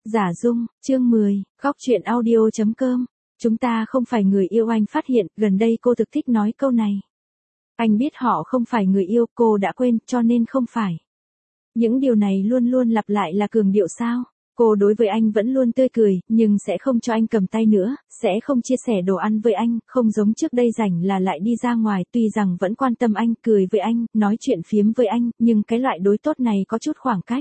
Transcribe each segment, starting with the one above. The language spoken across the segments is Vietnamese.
Giả Dung, chương 10, Góc Chuyện Audio.com. Chúng ta không phải người yêu. Anh phát hiện, gần đây cô thực thích nói câu này. Anh biết họ không phải người yêu, cô đã quên, cho nên không phải. Những điều này luôn luôn lặp lại là cường điệu sao? Cô đối với anh vẫn luôn tươi cười, nhưng sẽ không cho anh cầm tay nữa, sẽ không chia sẻ đồ ăn với anh, không giống trước đây rảnh là lại đi ra ngoài, tuy rằng vẫn quan tâm anh, cười với anh, nói chuyện phiếm với anh, nhưng cái loại đối tốt này có chút khoảng cách.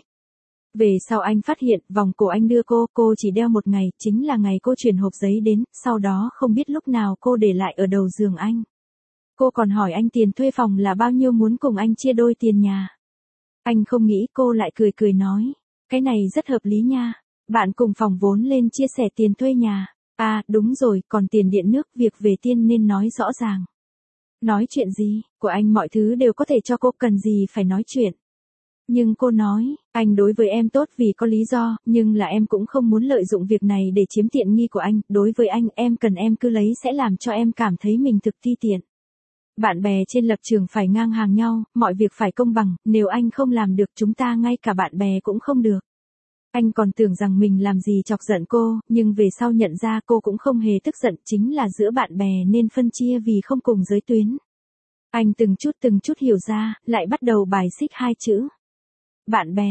Về sau anh phát hiện, vòng cổ anh đưa cô chỉ đeo một ngày, chính là ngày cô chuyển hộp giấy đến, sau đó không biết lúc nào cô để lại ở đầu giường anh. Cô còn hỏi anh tiền thuê phòng là bao nhiêu, muốn cùng anh chia đôi tiền nhà. Anh không nghĩ, cô lại cười cười nói, cái này rất hợp lý nha, bạn cùng phòng vốn lên chia sẻ tiền thuê nhà. À, đúng rồi, còn tiền điện nước, việc về tiên nên nói rõ ràng. Nói chuyện gì, của anh mọi thứ đều có thể cho cô, cần gì phải nói chuyện. Nhưng cô nói, anh đối với em tốt vì có lý do, nhưng là em cũng không muốn lợi dụng việc này để chiếm tiện nghi của anh, đối với anh, em cần em cứ lấy sẽ làm cho em cảm thấy mình thực ti tiện. Bạn bè trên lập trường phải ngang hàng nhau, mọi việc phải công bằng, nếu anh không làm được chúng ta ngay cả bạn bè cũng không được. Anh còn tưởng rằng mình làm gì chọc giận cô, nhưng về sau nhận ra cô cũng không hề tức giận, chính là giữa bạn bè nên phân chia vì không cùng giới tuyến. Anh từng chút hiểu ra, lại bắt đầu bài xích hai chữ. Bạn bè,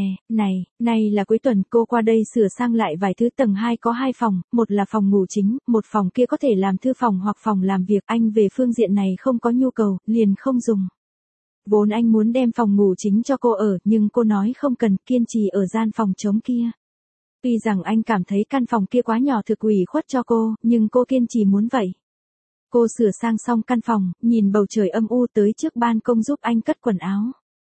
này là cuối tuần cô qua đây sửa sang lại vài thứ. Tầng 2 có 2 phòng, một là phòng ngủ chính, một phòng kia có thể làm thư phòng hoặc phòng làm việc. Anh về phương diện này không có nhu cầu, liền không dùng. Vốn anh muốn đem phòng ngủ chính cho cô ở, nhưng cô nói không cần, kiên trì ở gian phòng trống kia. Tuy rằng anh cảm thấy căn phòng kia quá nhỏ thực ủy khuất cho cô, nhưng cô kiên trì muốn vậy. Cô sửa sang xong căn phòng, nhìn bầu trời âm u tới trước ban công giúp anh cất quần áo.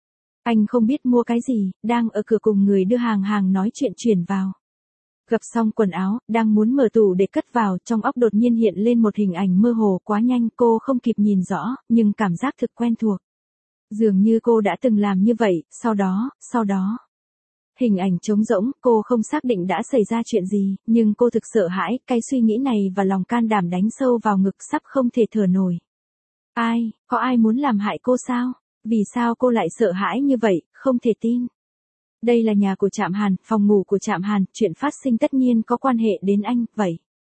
Anh không biết mua cái gì, đang ở cửa cùng người đưa hàng nói chuyện chuyển vào. Gập xong quần áo, đang muốn mở tủ để cất vào, trong óc đột nhiên hiện lên một hình ảnh mơ hồ quá nhanh, cô không kịp nhìn rõ, nhưng cảm giác thực quen thuộc. Dường như cô đã từng làm như vậy, sau đó. Hình ảnh trống rỗng, cô không xác định đã xảy ra chuyện gì, nhưng cô thực sợ hãi, cái suy nghĩ này và lòng can đảm đánh sâu vào ngực sắp không thể thở nổi. Có ai muốn làm hại cô sao? Vì sao cô lại sợ hãi như vậy, không thể tin. Đây là nhà của Trạm Hàn, phòng ngủ của Trạm Hàn, chuyện phát sinh tất nhiên có quan hệ đến anh, vậy.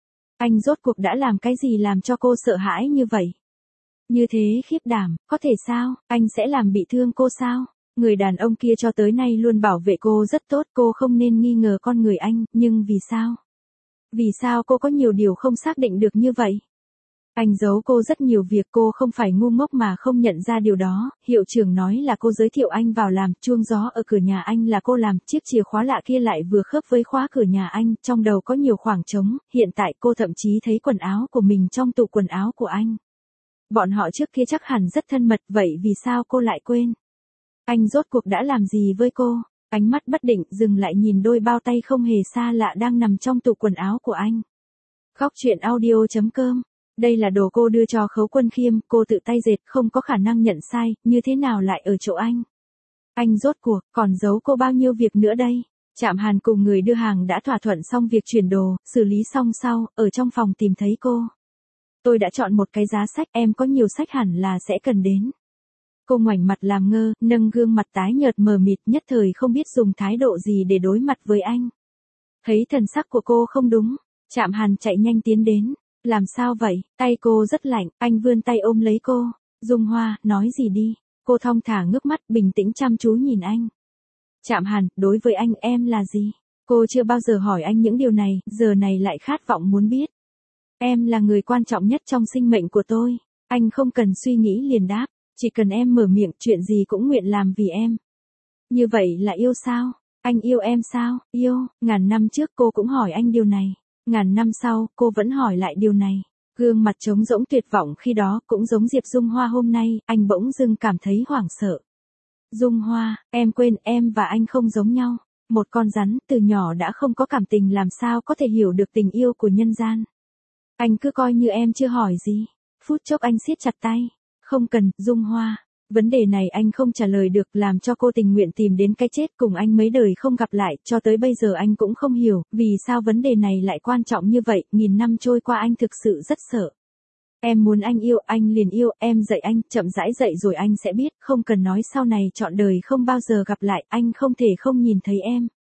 Anh rốt cuộc đã làm cái gì làm cho cô sợ hãi như vậy? Như thế khiếp đảm, có thể sao, anh sẽ làm bị thương cô sao? Người đàn ông kia cho tới nay luôn bảo vệ cô rất tốt, cô không nên nghi ngờ con người anh, nhưng vì sao? Vì sao cô có nhiều điều không xác định được như vậy? Anh giấu cô rất nhiều việc, cô không phải ngu ngốc mà không nhận ra điều đó. Hiệu trưởng nói là cô giới thiệu anh vào làm, chuông gió ở cửa nhà anh là cô làm, chiếc chìa khóa lạ kia lại vừa khớp với khóa cửa nhà anh, trong đầu có nhiều khoảng trống, hiện tại cô thậm chí thấy quần áo của mình trong tủ quần áo của anh. Bọn họ trước kia chắc hẳn rất thân mật, vậy vì sao cô lại quên? Anh rốt cuộc đã làm gì với cô? Ánh mắt bất định, dừng lại nhìn đôi bao tay không hề xa lạ đang nằm trong tủ quần áo của anh. Góc Chuyện Audio.com. Đây là đồ cô đưa cho Khấu Quân Khiêm, cô tự tay dệt, không có khả năng nhận sai, như thế nào lại ở chỗ anh? Anh rốt cuộc, còn giấu cô bao nhiêu việc nữa đây? Trạm Hàn cùng người đưa hàng đã thỏa thuận xong việc chuyển đồ, xử lý xong sau, ở trong phòng tìm thấy cô. Tôi đã chọn một cái giá sách, em có nhiều sách hẳn là sẽ cần đến. Cô ngoảnh mặt làm ngơ, nâng gương mặt tái nhợt mờ mịt, nhất thời không biết dùng thái độ gì để đối mặt với anh. Thấy thần sắc của cô không đúng, Trạm Hàn chạy nhanh tiến đến. Làm sao vậy? Tay cô rất lạnh, anh vươn tay ôm lấy cô. Dung Hoa, nói gì đi. Cô thong thả ngước mắt, bình tĩnh chăm chú nhìn anh. Trạm Hàn, đối với anh em là gì? Cô chưa bao giờ hỏi anh những điều này, giờ này lại khát vọng muốn biết. Em là người quan trọng nhất trong sinh mệnh của tôi. Anh không cần suy nghĩ liền đáp, chỉ cần em mở miệng, chuyện gì cũng nguyện làm vì em. Như vậy là yêu sao? Anh yêu em sao? Yêu, ngàn năm trước cô cũng hỏi anh điều này. Ngàn năm sau, cô vẫn hỏi lại điều này. Gương mặt trống rỗng tuyệt vọng khi đó, cũng giống Diệp Dung Hoa hôm nay, anh bỗng dưng cảm thấy hoảng sợ. Dung Hoa, em quên, em và anh không giống nhau. Một con rắn, từ nhỏ đã không có cảm tình làm sao có thể hiểu được tình yêu của nhân gian. Anh cứ coi như em chưa hỏi gì. Phút chốc anh siết chặt tay. Không cần, Dung Hoa. Vấn đề này anh không trả lời được, làm cho cô tình nguyện tìm đến cái chết, cùng anh mấy đời không gặp lại, cho tới bây giờ anh cũng không hiểu, vì sao vấn đề này lại quan trọng như vậy, 1000 năm trôi qua anh thực sự rất sợ. Em muốn anh yêu, anh liền yêu, em dạy anh, chậm rãi dạy rồi anh sẽ biết, không cần nói sau này trọn đời không bao giờ gặp lại, anh không thể không nhìn thấy em.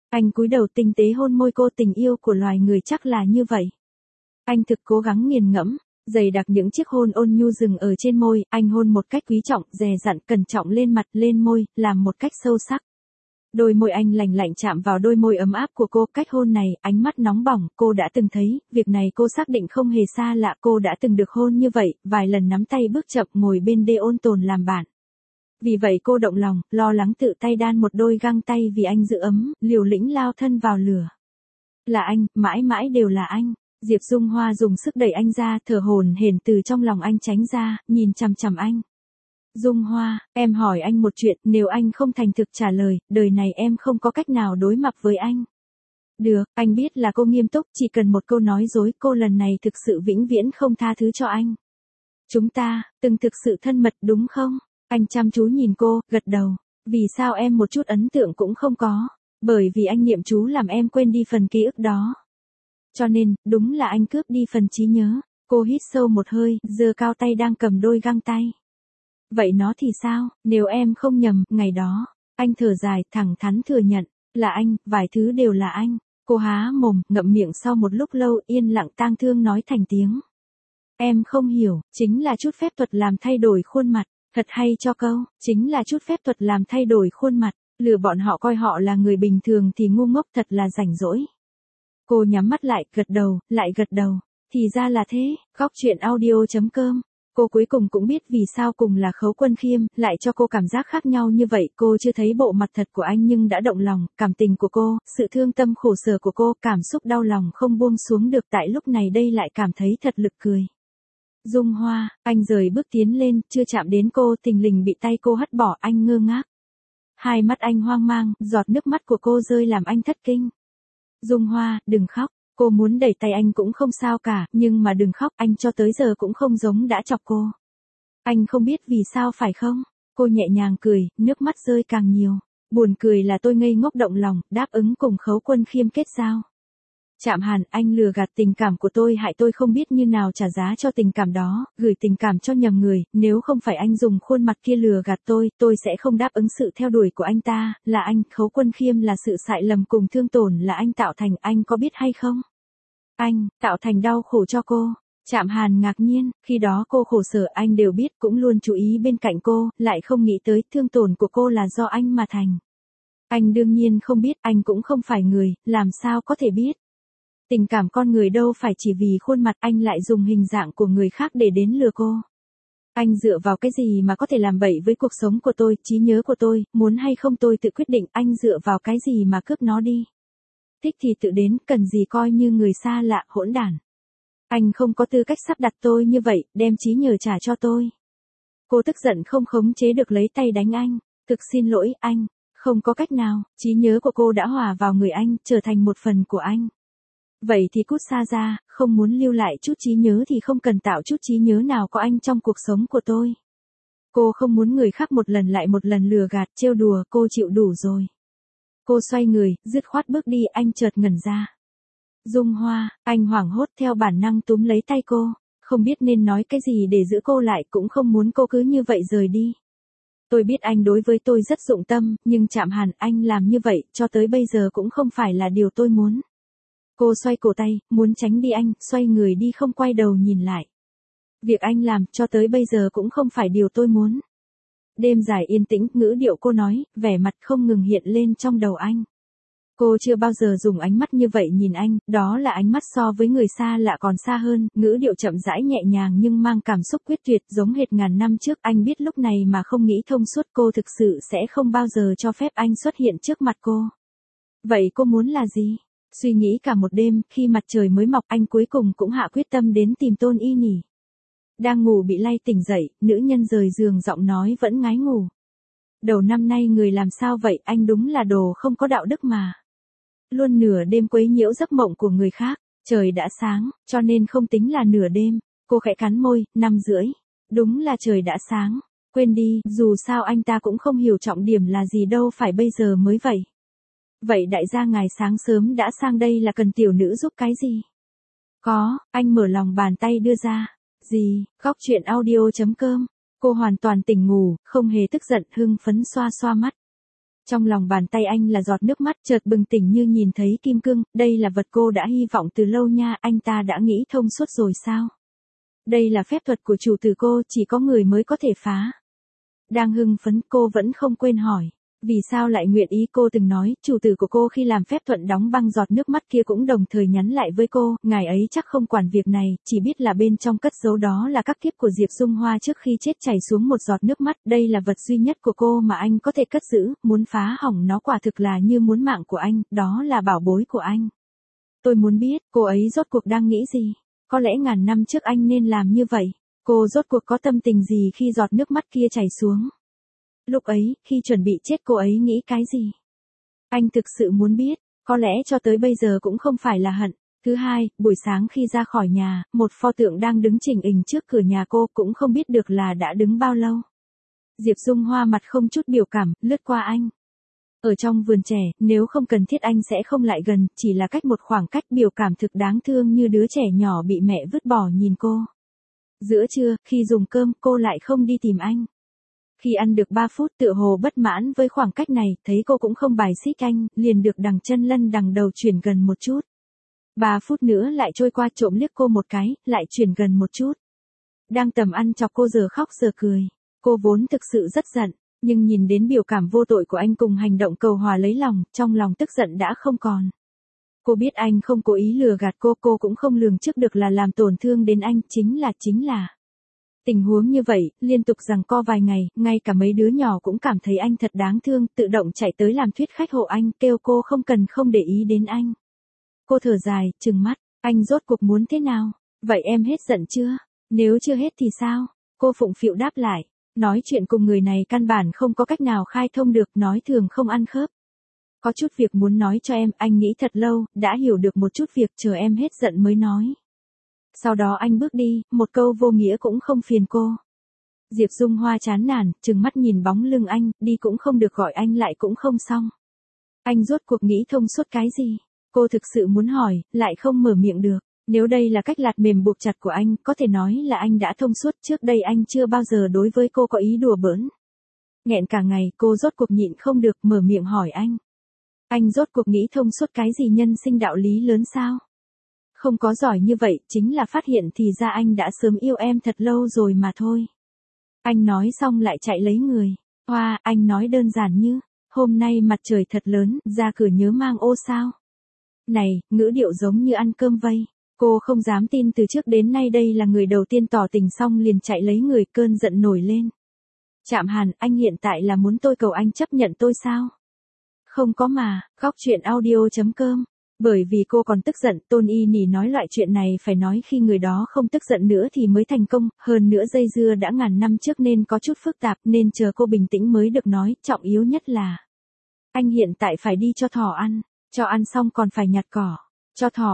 Anh cúi đầu tinh tế hôn môi cô, tình yêu của loài người chắc là như vậy. Anh thực cố gắng nghiền ngẫm, dày đặc những chiếc hôn ôn nhu dừng ở trên môi, anh hôn một cách quý trọng, dè dặn, cẩn trọng lên mặt, lên môi, làm một cách sâu sắc. Đôi môi anh lành lạnh chạm vào đôi môi ấm áp của cô, cách hôn này, ánh mắt nóng bỏng, cô đã từng thấy, việc này cô xác định không hề xa lạ, cô đã từng được hôn như vậy, vài lần nắm tay bước chậm ngồi bên đê ôn tồn làm bạn. Vì vậy cô động lòng, lo lắng tự tay đan một đôi găng tay vì anh giữ ấm, liều lĩnh lao thân vào lửa. Là anh, mãi mãi đều là anh. Diệp Dung Hoa dùng sức đẩy anh ra, thở hổn hển từ trong lòng anh tránh ra, nhìn chằm chằm anh. Dung Hoa, em hỏi anh một chuyện, nếu anh không thành thực trả lời, đời này em không có cách nào đối mặt với anh. Được, anh biết là cô nghiêm túc, chỉ cần một câu nói dối, cô lần này thực sự vĩnh viễn không tha thứ cho anh. Chúng ta, từng thực sự thân mật đúng không? Anh chăm chú nhìn cô, gật đầu. Vì sao em một chút ấn tượng cũng không có? Bởi vì anh niệm chú làm em quên đi phần ký ức đó. Cho nên, đúng là anh cướp đi phần trí nhớ. Cô hít sâu một hơi, giơ cao tay đang cầm đôi găng tay. Vậy nó thì sao, nếu em không nhầm, ngày đó, anh thở dài, thẳng thắn thừa nhận, là anh, vài thứ đều là anh. Cô há mồm, ngậm miệng sau một lúc lâu, yên lặng tang thương nói thành tiếng. Em không hiểu, chính là chút phép thuật làm thay đổi khuôn mặt. Thật hay cho câu, chính là chút phép thuật làm thay đổi khuôn mặt, lừa bọn họ coi họ là người bình thường thì ngu ngốc, thật là rảnh rỗi. Cô nhắm mắt lại, lại gật đầu. Thì ra là thế, góc truyện audio.com. Cô cuối cùng cũng biết vì sao cùng là Khấu Quân Khiêm, lại cho cô cảm giác khác nhau như vậy. Cô chưa thấy bộ mặt thật của anh nhưng đã động lòng, cảm tình của cô, sự thương tâm khổ sở của cô, cảm xúc đau lòng không buông xuống được, tại lúc này đây lại cảm thấy thật lực cười. Dung Hoa, anh rời bước tiến lên, chưa chạm đến cô, thình lình bị tay cô hất bỏ, anh ngơ ngác. Hai mắt anh hoang mang, giọt nước mắt của cô rơi làm anh thất kinh. Dung Hoa, đừng khóc, cô muốn đẩy tay anh cũng không sao cả, nhưng mà đừng khóc, anh cho tới giờ cũng không giống đã chọc cô. Anh không biết vì sao phải không? Cô nhẹ nhàng cười, nước mắt rơi càng nhiều. Buồn cười là tôi ngây ngốc động lòng, đáp ứng cùng Khấu Quân Khiêm kết giao. Trạm Hàn, anh lừa gạt tình cảm của tôi, hại tôi không biết như nào trả giá cho tình cảm đó, gửi tình cảm cho nhầm người, nếu không phải anh dùng khuôn mặt kia lừa gạt tôi sẽ không đáp ứng sự theo đuổi của anh ta, là anh, Khấu Quân Khiêm là sự sai lầm cùng thương tổn là anh tạo thành, anh có biết hay không? Anh, tạo thành đau khổ cho cô. Trạm Hàn ngạc nhiên, khi đó cô khổ sở anh đều biết, cũng luôn chú ý bên cạnh cô, lại không nghĩ tới thương tổn của cô là do anh mà thành. Anh đương nhiên không biết, anh cũng không phải người, làm sao có thể biết. Tình cảm con người đâu phải chỉ vì khuôn mặt, anh lại dùng hình dạng của người khác để đến lừa cô. Anh dựa vào cái gì mà có thể làm bậy với cuộc sống của tôi, trí nhớ của tôi, muốn hay không tôi tự quyết định, anh dựa vào cái gì mà cướp nó đi. Thích thì tự đến, cần gì coi như người xa lạ, hỗn đản. Anh không có tư cách sắp đặt tôi như vậy, đem trí nhớ trả cho tôi. Cô tức giận không khống chế được lấy tay đánh anh, thực xin lỗi anh, không có cách nào, trí nhớ của cô đã hòa vào người anh, trở thành một phần của anh. Vậy thì cút xa ra, không muốn lưu lại chút trí nhớ thì không cần tạo chút trí nhớ nào có anh trong cuộc sống của tôi. Cô không muốn người khác một lần lại một lần lừa gạt, trêu đùa, cô chịu đủ rồi. Cô xoay người, dứt khoát bước đi, anh chợt ngẩn ra. Dung Hoa, anh hoảng hốt theo bản năng túm lấy tay cô, không biết nên nói cái gì để giữ cô lại, cũng không muốn cô cứ như vậy rời đi. Tôi biết anh đối với tôi rất dụng tâm, nhưng Trạm Hàn, anh làm như vậy, cho tới bây giờ cũng không phải là điều tôi muốn. Cô xoay cổ tay, muốn tránh đi anh, xoay người đi không quay đầu nhìn lại. Việc anh làm, cho tới bây giờ cũng không phải điều tôi muốn. Đêm dài yên tĩnh, ngữ điệu cô nói, vẻ mặt không ngừng hiện lên trong đầu anh. Cô chưa bao giờ dùng ánh mắt như vậy nhìn anh, đó là ánh mắt so với người xa lạ còn xa hơn, ngữ điệu chậm rãi nhẹ nhàng nhưng mang cảm xúc quyết tuyệt, giống hệt ngàn năm trước. Anh biết lúc này mà không nghĩ thông suốt, cô thực sự sẽ không bao giờ cho phép anh xuất hiện trước mặt cô. Vậy cô muốn là gì? Suy nghĩ cả một đêm, khi mặt trời mới mọc, anh cuối cùng cũng hạ quyết tâm đến tìm Tôn Y Nhỉ. Đang ngủ bị lay tỉnh dậy, nữ nhân rời giường, giọng nói vẫn ngái ngủ. Đầu năm nay người làm sao vậy, anh đúng là đồ không có đạo đức mà. Luôn nửa đêm quấy nhiễu giấc mộng của người khác, trời đã sáng, cho nên không tính là nửa đêm. Cô khẽ cắn môi, 5:30. Đúng là trời đã sáng. Quên đi, dù sao anh ta cũng không hiểu trọng điểm là gì đâu, phải bây giờ mới vậy. Vậy đại gia ngài sáng sớm đã sang đây là cần tiểu nữ giúp cái gì? Có, anh mở lòng bàn tay đưa ra. Gì, góc truyện audio.com. Cô hoàn toàn tỉnh ngủ, không hề tức giận, hưng phấn xoa xoa mắt. Trong lòng bàn tay anh là giọt nước mắt, chợt bừng tỉnh như nhìn thấy kim cương, đây là vật cô đã hy vọng từ lâu nha, anh ta đã nghĩ thông suốt rồi sao? Đây là phép thuật của chủ tử cô, chỉ có người mới có thể phá. Đang hưng phấn, cô vẫn không quên hỏi. Vì sao lại nguyện ý? Cô từng nói, chủ tử của cô khi làm phép thuật đóng băng giọt nước mắt kia cũng đồng thời nhắn lại với cô, ngài ấy chắc không quản việc này, chỉ biết là bên trong cất giấu đó là các kiếp của Diệp Dung Hoa trước khi chết chảy xuống một giọt nước mắt, đây là vật duy nhất của cô mà anh có thể cất giữ, muốn phá hỏng nó quả thực là như muốn mạng của anh, đó là bảo bối của anh. Tôi muốn biết, cô ấy rốt cuộc đang nghĩ gì? Có lẽ ngàn năm trước anh nên làm như vậy. Cô rốt cuộc có tâm tình gì khi giọt nước mắt kia chảy xuống? Lúc ấy, khi chuẩn bị chết cô ấy nghĩ cái gì? Anh thực sự muốn biết, có lẽ cho tới bây giờ cũng không phải là hận. Thứ hai, buổi sáng khi ra khỏi nhà, một pho tượng đang đứng chỉnh hình trước cửa nhà cô, cũng không biết được là đã đứng bao lâu. Diệp Dung Hoa mặt không chút biểu cảm, lướt qua anh. Ở trong vườn trẻ, nếu không cần thiết anh sẽ không lại gần, chỉ là cách một khoảng cách, biểu cảm thực đáng thương như đứa trẻ nhỏ bị mẹ vứt bỏ nhìn cô. Giữa trưa, khi dùng cơm, cô lại không đi tìm anh. Khi ăn được 3 phút tựa hồ bất mãn với khoảng cách này, thấy cô cũng không bài xích anh, liền được đằng chân lân đằng đầu chuyển gần một chút. 3 phút nữa lại trôi qua, trộm liếc cô một cái, lại chuyển gần một chút. Đang tầm ăn chọc cô giờ khóc giờ cười. Cô vốn thực sự rất giận, nhưng nhìn đến biểu cảm vô tội của anh cùng hành động cầu hòa lấy lòng, trong lòng tức giận đã không còn. Cô biết anh không cố ý lừa gạt cô cũng không lường trước được là làm tổn thương đến anh, chính là. Tình huống như vậy, liên tục giằng co vài ngày, ngay cả mấy đứa nhỏ cũng cảm thấy anh thật đáng thương, tự động chạy tới làm thuyết khách hộ anh, kêu cô không để ý đến anh. Cô thở dài, trừng mắt, anh rốt cuộc muốn thế nào? Vậy em hết giận chưa? Nếu chưa hết thì sao? Cô phụng phịu đáp lại, nói chuyện cùng người này căn bản không có cách nào khai thông được, nói thường không ăn khớp. Có chút việc muốn nói cho em, anh nghĩ thật lâu, đã hiểu được một chút việc, chờ em hết giận mới nói. Sau đó anh bước đi, một câu vô nghĩa cũng không phiền cô. Diệp Dung Hoa chán nản, trừng mắt nhìn bóng lưng anh, đi cũng không được, gọi anh lại cũng không xong. Anh rốt cuộc nghĩ thông suốt cái gì? Cô thực sự muốn hỏi, lại không mở miệng được. Nếu đây là cách lạt mềm buộc chặt của anh, có thể nói là anh đã thông suốt, trước đây anh chưa bao giờ đối với cô có ý đùa bỡn. Nghẹn cả ngày, cô rốt cuộc nhịn không được, mở miệng hỏi anh. Anh rốt cuộc nghĩ thông suốt cái gì, nhân sinh đạo lý lớn sao? Không có giỏi như vậy, chính là phát hiện thì ra anh đã sớm yêu em thật lâu rồi mà thôi. Anh nói xong lại chạy lấy người. Hoa, anh nói đơn giản như, hôm nay mặt trời thật lớn, ra cửa nhớ mang ô sao? Này, ngữ điệu giống như ăn cơm vây. Cô không dám tin từ trước đến nay đây là người đầu tiên tỏ tình xong liền chạy lấy người, cơn giận nổi lên. Trạm Hàn, anh hiện tại là muốn tôi cầu anh chấp nhận tôi sao? Không có mà, khóc chuyện audio.com. Bởi vì cô còn tức giận, Tôn Y Nỉ nói loại chuyện này phải nói khi người đó không tức giận nữa thì mới thành công, hơn nữa dây dưa đã ngàn năm trước nên có chút phức tạp, nên chờ cô bình tĩnh mới được nói, trọng yếu nhất là anh hiện tại phải đi cho thỏ ăn xong còn phải nhặt cỏ. Cho thỏ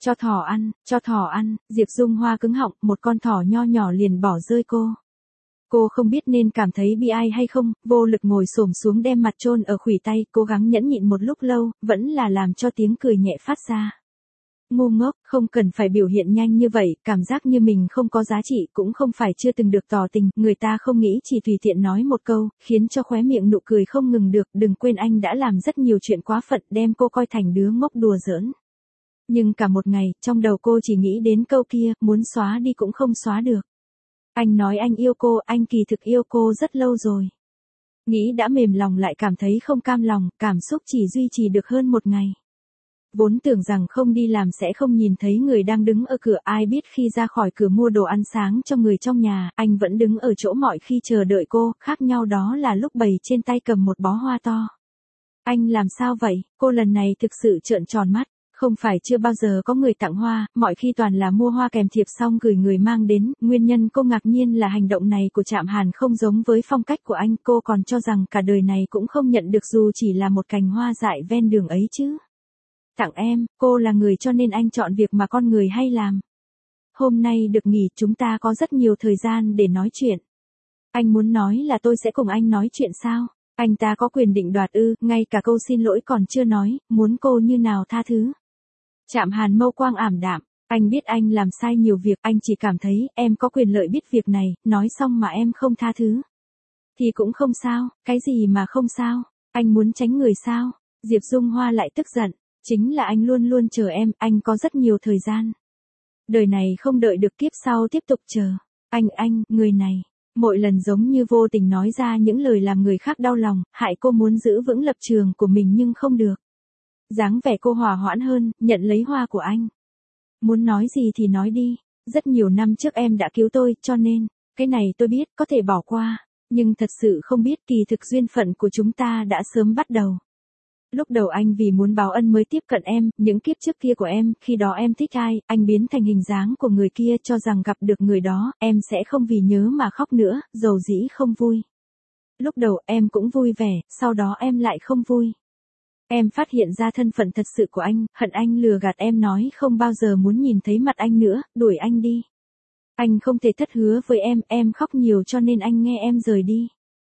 ăn, Diệp Dung Hoa cứng họng, một con thỏ nho nhỏ liền bỏ rơi cô. Cô không biết nên cảm thấy bi ai hay không, vô lực ngồi xổm xuống đem mặt chôn ở khuỷu tay, cố gắng nhẫn nhịn một lúc lâu, vẫn là làm cho tiếng cười nhẹ phát ra. Ngu ngốc, không cần phải biểu hiện nhanh như vậy, cảm giác như mình không có giá trị, cũng không phải chưa từng được tỏ tình, người ta không nghĩ chỉ tùy tiện nói một câu, khiến cho khóe miệng nụ cười không ngừng được, đừng quên anh đã làm rất nhiều chuyện quá phận, đem cô coi thành đứa ngốc đùa giỡn. Nhưng cả một ngày, trong đầu cô chỉ nghĩ đến câu kia, muốn xóa đi cũng không xóa được. Anh nói anh yêu cô, anh kỳ thực yêu cô rất lâu rồi. Nghĩ đã mềm lòng lại cảm thấy không cam lòng, cảm xúc chỉ duy trì được hơn một ngày. Vốn tưởng rằng không đi làm sẽ không nhìn thấy người đang đứng ở cửa, ai biết khi ra khỏi cửa mua đồ ăn sáng cho người trong nhà, anh vẫn đứng ở chỗ mọi khi chờ đợi cô, khác nhau đó là lúc bày trên tay cầm một bó hoa to. Anh làm sao vậy? Cô lần này thực sự trợn tròn mắt. Không phải chưa bao giờ có người tặng hoa, mọi khi toàn là mua hoa kèm thiệp xong gửi người mang đến, nguyên nhân cô ngạc nhiên là hành động này của Trạm Hàn không giống với phong cách của anh, cô còn cho rằng cả đời này cũng không nhận được dù chỉ là một cành hoa dại ven đường ấy chứ. Tặng em, cô là người cho nên anh chọn việc mà con người hay làm. Hôm nay được nghỉ, chúng ta có rất nhiều thời gian để nói chuyện. Anh muốn nói là tôi sẽ cùng anh nói chuyện sao? Anh ta có quyền định đoạt ư, ngay cả câu xin lỗi còn chưa nói, muốn cô như nào tha thứ. Trạm Hàn mâu quang ảm đạm, anh biết anh làm sai nhiều việc, anh chỉ cảm thấy em có quyền lợi biết việc này, nói xong mà em không tha thứ. Thì cũng không sao, cái gì mà không sao, Anh muốn tránh người sao? Diệp Dung Hoa lại tức giận. Chính là anh luôn luôn chờ em, anh có rất nhiều thời gian. Đời này không đợi được kiếp sau tiếp tục chờ. Anh, người này. Mỗi lần giống như vô tình nói ra những lời làm người khác đau lòng, hại cô muốn giữ vững lập trường của mình nhưng không được. Dáng vẻ cô hòa hoãn hơn, nhận lấy hoa của anh. Muốn nói gì thì nói đi. Rất nhiều năm trước em đã cứu tôi, cho nên, cái này tôi biết, có thể bỏ qua. Nhưng thật sự không biết kỳ thực duyên phận của chúng ta đã sớm bắt đầu. Lúc đầu anh vì muốn báo ân mới tiếp cận em, những kiếp trước kia của em, khi đó em thích ai, anh biến thành hình dáng của người kia cho rằng gặp được người đó, em sẽ không vì nhớ mà khóc nữa, dầu dĩ không vui. Lúc đầu em cũng vui vẻ, sau đó em lại không vui. Em phát hiện ra thân phận thật sự của anh, hận anh lừa gạt em nói không bao giờ muốn nhìn thấy mặt anh nữa, đuổi anh đi. Anh không thể thất hứa với em khóc nhiều cho nên anh nghe em rời đi.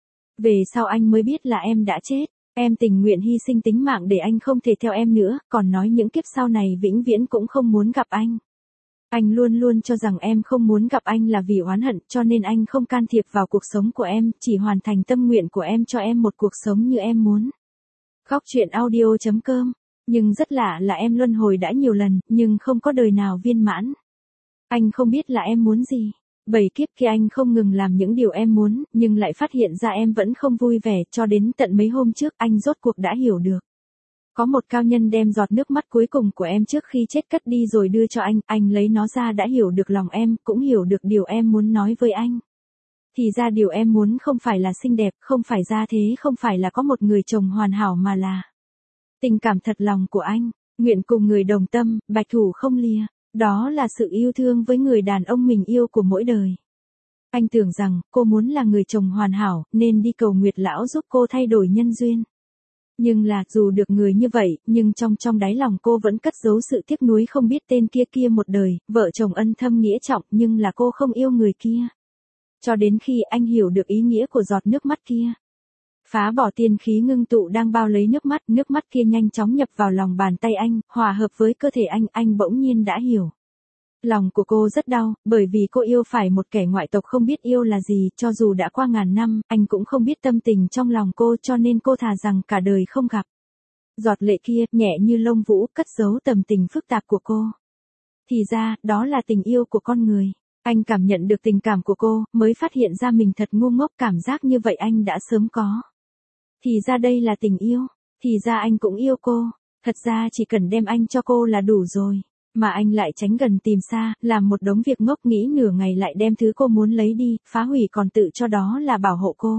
Về sau anh mới biết là em đã chết. Em tình nguyện hy sinh tính mạng để anh không thể theo em nữa, còn nói những kiếp sau này vĩnh viễn cũng không muốn gặp anh. Anh luôn luôn cho rằng em không muốn gặp anh là vì oán hận, cho nên anh không can thiệp vào cuộc sống của em, chỉ hoàn thành tâm nguyện của em cho em một cuộc sống như em muốn. Khóc chuyện audio.com. Nhưng rất lạ là em luân hồi đã nhiều lần, nhưng không có đời nào viên mãn. Anh không biết là em muốn gì. 7 kiếp kia anh không ngừng làm những điều em muốn, nhưng lại phát hiện ra em vẫn không vui vẻ, cho đến tận mấy hôm trước anh rốt cuộc đã hiểu được. Có một cao nhân đem giọt nước mắt cuối cùng của em trước khi chết cất đi rồi đưa cho anh lấy nó ra đã hiểu được lòng em, cũng hiểu được điều em muốn nói với anh. Thì ra điều em muốn không phải là xinh đẹp, không phải gia thế, không phải là có một người chồng hoàn hảo mà là tình cảm thật lòng của anh, nguyện cùng người đồng tâm, bạch thủ không lìa. Đó là sự yêu thương với người đàn ông mình yêu của mỗi đời. Anh tưởng rằng cô muốn là người chồng hoàn hảo nên đi cầu Nguyệt Lão giúp cô thay đổi nhân duyên. Nhưng là dù được người như vậy, nhưng trong đáy lòng cô vẫn cất giấu sự tiếc nuối không biết tên kia một đời, vợ chồng ân thâm nghĩa trọng nhưng là cô không yêu người kia. Cho đến khi anh hiểu được ý nghĩa của giọt nước mắt kia. Phá bỏ tiên khí ngưng tụ đang bao lấy nước mắt kia nhanh chóng nhập vào lòng bàn tay anh, hòa hợp với cơ thể anh bỗng nhiên đã hiểu. Lòng của cô rất đau, bởi vì cô yêu phải một kẻ ngoại tộc không biết yêu là gì, cho dù đã qua ngàn năm, anh cũng không biết tâm tình trong lòng cô cho nên cô thà rằng cả đời không gặp. Giọt lệ kia, nhẹ như lông vũ, cất giấu tầm tình phức tạp của cô. Thì ra, đó là tình yêu của con người. Anh cảm nhận được tình cảm của cô, mới phát hiện ra mình thật ngu ngốc, cảm giác như vậy anh đã sớm có. Thì ra đây là tình yêu, thì ra anh cũng yêu cô, thật ra chỉ cần đem anh cho cô là đủ rồi, mà anh lại tránh gần tìm xa, làm một đống việc ngốc nghĩ nửa ngày lại đem thứ cô muốn lấy đi, phá hủy còn tự cho đó là bảo hộ cô.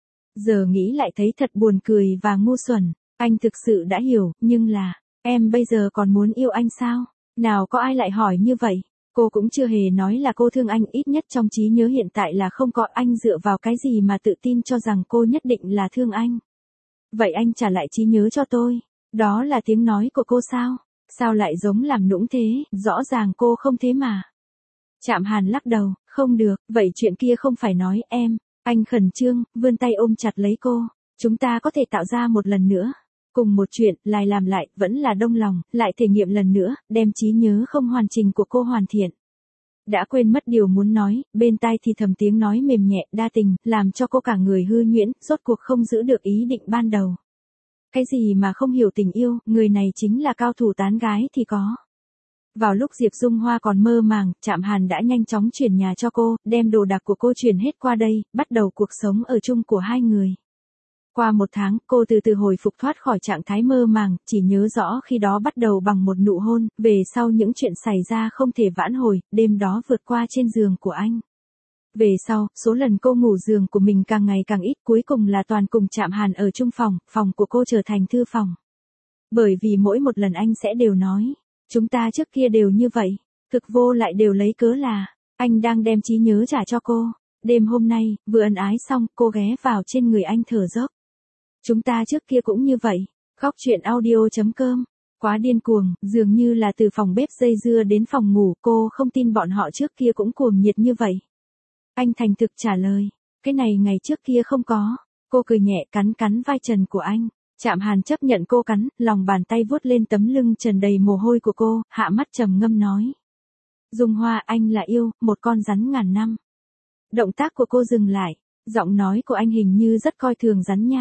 Giờ nghĩ lại thấy thật buồn cười và ngu xuẩn, anh thực sự đã hiểu, nhưng là, em bây giờ còn muốn yêu anh sao? Nào có ai lại hỏi như vậy? Cô cũng chưa hề nói là cô thương anh, ít nhất trong trí nhớ hiện tại là không có. Anh dựa vào cái gì mà tự tin cho rằng cô nhất định là thương anh? Vậy anh trả lại trí nhớ cho tôi. Đó là tiếng nói của cô sao? Sao lại giống làm nũng thế, rõ ràng cô không thế mà. Trạm Hàn lắc đầu, không được, vậy chuyện kia không phải nói em. Anh khẩn trương, vươn tay ôm chặt lấy cô. Chúng ta có thể tạo ra một lần nữa. Cùng một chuyện, lại làm lại, vẫn là đông lòng, lại thể nghiệm lần nữa, đem trí nhớ không hoàn chỉnh của cô hoàn thiện. Đã quên mất điều muốn nói, bên tai thì thầm tiếng nói mềm nhẹ, đa tình, làm cho cô cả người hư nhuyễn, rốt cuộc không giữ được ý định ban đầu. Cái gì mà không hiểu tình yêu, người này chính là cao thủ tán gái thì có. Vào lúc Diệp Dung Hoa còn mơ màng, Trạm Hàn đã nhanh chóng chuyển nhà cho cô, đem đồ đạc của cô chuyển hết qua đây, bắt đầu cuộc sống ở chung của hai người. Qua một tháng, cô từ từ hồi phục thoát khỏi trạng thái mơ màng, chỉ nhớ rõ khi đó bắt đầu bằng một nụ hôn, về sau những chuyện xảy ra không thể vãn hồi, đêm đó vượt qua trên giường của anh. Về sau, số lần cô ngủ giường của mình càng ngày càng ít, cuối cùng là toàn cùng Trạm Hàn ở chung phòng, phòng của cô trở thành thư phòng. Bởi vì mỗi một lần anh sẽ đều nói, chúng ta trước kia đều như vậy, thực vô lại đều lấy cớ là, anh đang đem trí nhớ trả cho cô. Đêm hôm nay, vừa ân ái xong, cô ghé vào trên người anh thở dốc. Chúng ta trước kia cũng như vậy. Khóc chuyện audio.com. Quá điên cuồng, dường như là từ phòng bếp dây dưa đến phòng ngủ, cô không tin bọn họ trước kia cũng cuồng nhiệt như vậy. Anh thành thực trả lời, cái này ngày trước kia không có. Cô cười nhẹ cắn vai trần của anh. Trạm Hàn chấp nhận cô cắn, lòng bàn tay vuốt lên tấm lưng trần đầy mồ hôi của cô, hạ mắt trầm ngâm nói. Dung Hoa, anh là yêu, một con rắn ngàn năm. Động tác của cô dừng lại, giọng nói của anh hình như rất coi thường rắn nha.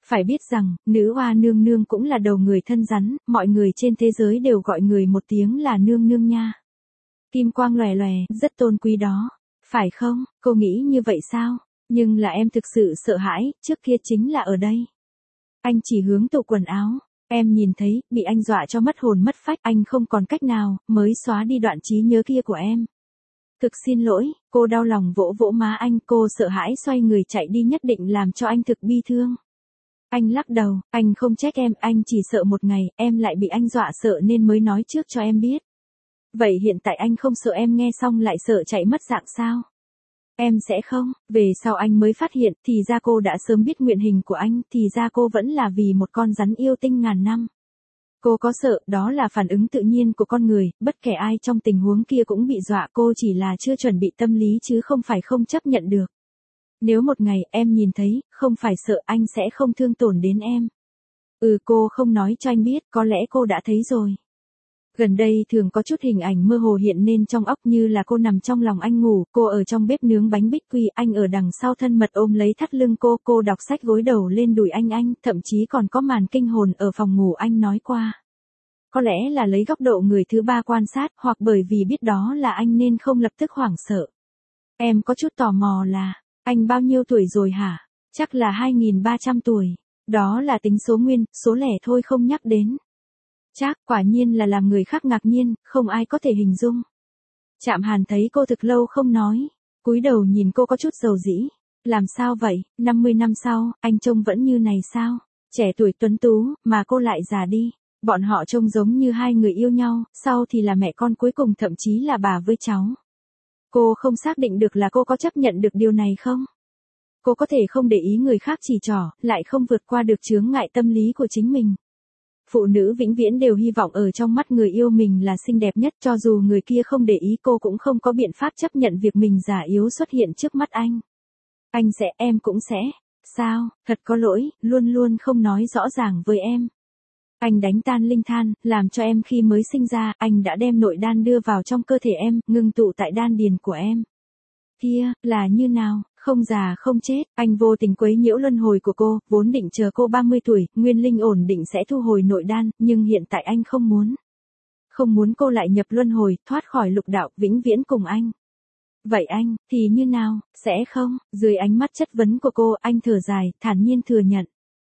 Phải biết rằng, nữ oa nương nương cũng là đầu người thân rắn, mọi người trên thế giới đều gọi người một tiếng là nương nương nha. Kim quang lòe lòe, rất tôn quý đó. Phải không, cô nghĩ như vậy sao? Nhưng là em thực sự sợ hãi, trước kia chính là ở đây. Anh chỉ hướng tủ quần áo. Em nhìn thấy, bị anh dọa cho mất hồn mất phách, anh không còn cách nào, mới xóa đi đoạn trí nhớ kia của em. Thực xin lỗi, cô đau lòng vỗ vỗ má anh, cô sợ hãi xoay người chạy đi nhất định làm cho anh thực bi thương. Anh lắc đầu, anh không trách em, anh chỉ sợ một ngày, em lại bị anh dọa sợ nên mới nói trước cho em biết. Vậy hiện tại anh không sợ em nghe xong lại sợ chạy mất dạng sao? Em sẽ không, về sau anh mới phát hiện, thì ra cô đã sớm biết nguyện hình của anh, thì ra cô vẫn là vì một con rắn yêu tinh ngàn năm. Cô có sợ, đó là phản ứng tự nhiên của con người, bất kể ai trong tình huống kia cũng bị dọa, cô chỉ là chưa chuẩn bị tâm lý chứ không phải không chấp nhận được. Nếu một ngày em nhìn thấy, không phải sợ anh sẽ không thương tổn đến em. Cô không nói cho anh biết, có lẽ cô đã thấy rồi. Gần đây thường có chút hình ảnh mơ hồ hiện lên trong óc như là cô nằm trong lòng anh ngủ, cô ở trong bếp nướng bánh bích quy, anh ở đằng sau thân mật ôm lấy thắt lưng cô đọc sách gối đầu lên đùi anh, thậm chí còn có màn kinh hồn ở phòng ngủ anh nói qua. Có lẽ là lấy góc độ người thứ ba quan sát, hoặc bởi vì biết đó là anh nên không lập tức hoảng sợ. Em có chút tò mò là, anh bao nhiêu tuổi rồi hả? Chắc là 2.300 tuổi. Đó là tính số nguyên, số lẻ thôi không nhắc đến. Chắc, quả nhiên là làm người khác ngạc nhiên, không ai có thể hình dung. Trạm Hàn thấy cô thực lâu không nói, cúi đầu nhìn cô có chút dầu dĩ. Làm sao vậy, 50 năm sau, anh trông vẫn như này sao? Trẻ tuổi tuấn tú, mà cô lại già đi. Bọn họ trông giống như hai người yêu nhau, sau thì là mẹ con cuối cùng thậm chí là bà với cháu. Cô không xác định được là cô có chấp nhận được điều này không? Cô có thể không để ý người khác chỉ trỏ, lại không vượt qua được chướng ngại tâm lý của chính mình. Phụ nữ vĩnh viễn đều hy vọng ở trong mắt người yêu mình là xinh đẹp nhất, cho dù người kia không để ý cô cũng không có biện pháp chấp nhận việc mình già yếu xuất hiện trước mắt anh. Anh sẽ, em cũng sẽ. Sao, thật có lỗi, luôn luôn không nói rõ ràng với em. Anh đánh tan linh than, làm cho em khi mới sinh ra, anh đã đem nội đan đưa vào trong cơ thể em, ngưng tụ tại đan điền của em. Kia, là như nào, không già không chết, anh vô tình quấy nhiễu luân hồi của cô, vốn định chờ cô 30 tuổi, nguyên linh ổn định sẽ thu hồi nội đan, nhưng hiện tại anh không muốn. Không muốn cô lại nhập luân hồi, thoát khỏi lục đạo, vĩnh viễn cùng anh. Vậy anh, thì như nào, sẽ không? Dưới ánh mắt chất vấn của cô, anh thở dài, thản nhiên thừa nhận.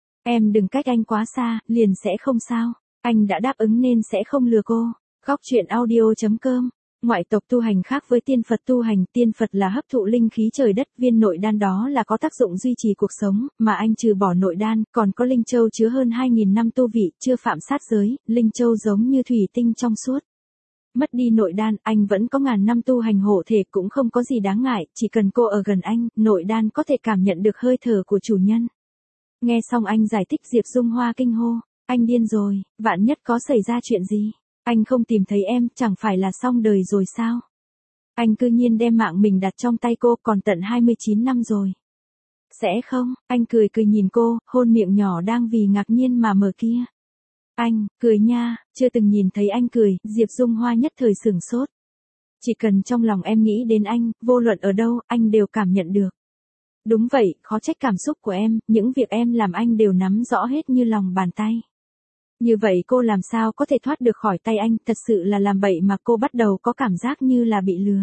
Em đừng cách anh quá xa, liền sẽ không sao. Anh đã đáp ứng nên sẽ không lừa cô. Góc truyện audio.com. Ngoại tộc tu hành khác với tiên Phật tu hành, tiên Phật là hấp thụ linh khí trời đất, viên nội đan đó là có tác dụng duy trì cuộc sống, mà anh trừ bỏ nội đan, còn có linh châu chứa hơn 2.000 năm tu vị, chưa phạm sát giới, linh châu giống như thủy tinh trong suốt. Mất đi nội đan, anh vẫn có ngàn năm tu hành hộ thể cũng không có gì đáng ngại, chỉ cần cô ở gần anh, nội đan có thể cảm nhận được hơi thở của chủ nhân. Nghe xong anh giải thích Diệp Dung Hoa kinh hô, anh điên rồi, vạn nhất có xảy ra chuyện gì? Anh không tìm thấy em, chẳng phải là xong đời rồi sao? Anh cư nhiên đem mạng mình đặt trong tay cô, còn tận 29 năm rồi. Sẽ không, anh cười nhìn cô, hôn miệng nhỏ đang vì ngạc nhiên mà mở kia. Anh, cười nha, chưa từng nhìn thấy anh cười, Diệp Dung Hoa nhất thời sửng sốt. Chỉ cần trong lòng em nghĩ đến anh, vô luận ở đâu, anh đều cảm nhận được. Đúng vậy, khó trách cảm xúc của em, những việc em làm anh đều nắm rõ hết như lòng bàn tay. Như vậy cô làm sao có thể thoát được khỏi tay anh, thật sự là làm bậy mà cô bắt đầu có cảm giác như là bị lừa.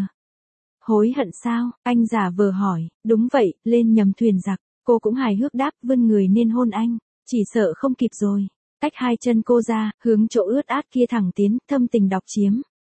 Hối hận sao, anh giả vờ hỏi, đúng vậy, lên nhầm thuyền giặc, cô cũng hài hước đáp, vươn người nên hôn anh, chỉ sợ không kịp rồi. Tách hai chân cô ra, hướng chỗ ướt át kia thẳng tiến, thâm tình đọc chiếm.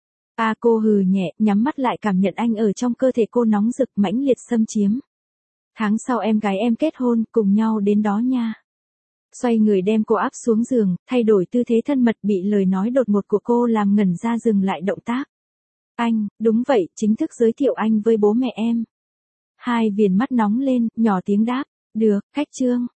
Cô hừ nhẹ, nhắm mắt lại cảm nhận anh ở trong cơ thể cô nóng rực mãnh liệt xâm chiếm. Tháng sau em gái em kết hôn, cùng nhau đến đó nha. Xoay người đem cô áp xuống giường, thay đổi tư thế thân mật, bị lời nói đột ngột của cô làm ngẩn ra dừng lại động tác. Anh, đúng vậy, chính thức giới thiệu anh với bố mẹ em. Hai viền mắt nóng lên, nhỏ tiếng đáp, được, khách trương.